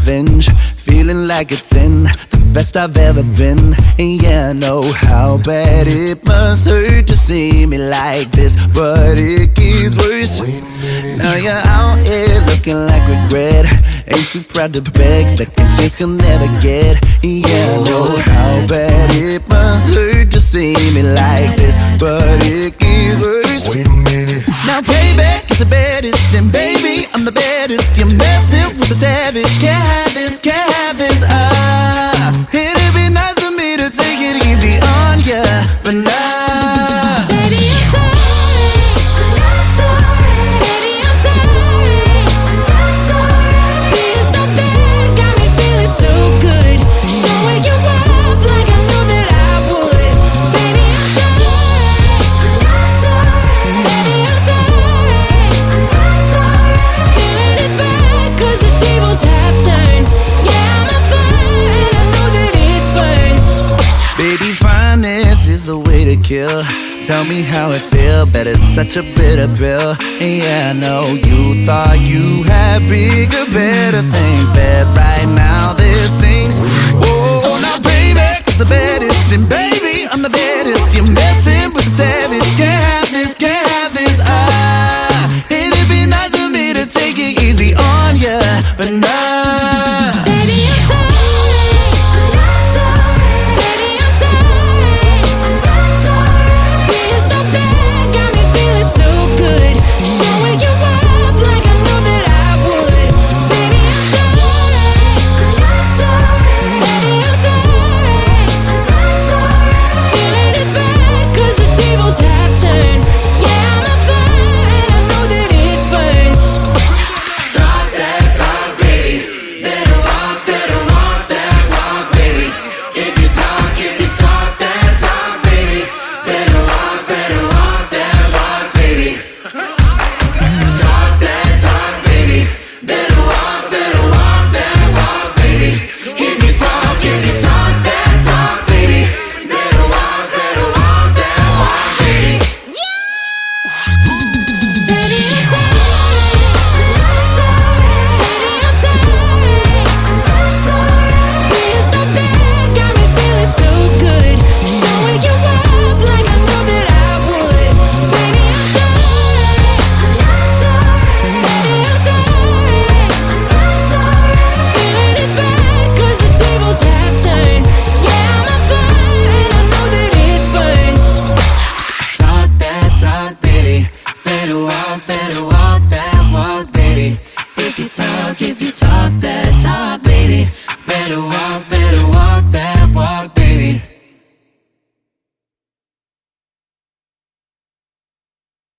revenge, feeling like it's in the best I've ever been. And yeah, I know how bad it must hurt to see me like this, but it gets worse. Now you're out here looking like regret, ain't too proud to beg, second chance you'll never get. Yeah, I know how bad it must hurt to see me like this, but it gets worse. Wait a minute. Now payback is the baddest, and baby, I'm the baddest. You're messing with the savage, can't have this, can't have this. It'd be nice of me to take it easy on ya, but nah. Baby, I'm sorry, I'm not sorry. Baby, I'm sorry, I'm not sorry. Being so bad got me feeling so good. Showing you up like I knew that I would. Baby, I'm sorry, I'm not sorry. Baby, I'm sorry, I'm not sorry. Feeling is bad 'cause the tables have turned. Yeah, I'm on fire and I know that it burns. Baby, fineness is the way to kill. Tell me how it feel, bet it's such a bitter pill. And yeah, I know you thought you had bigger, better things,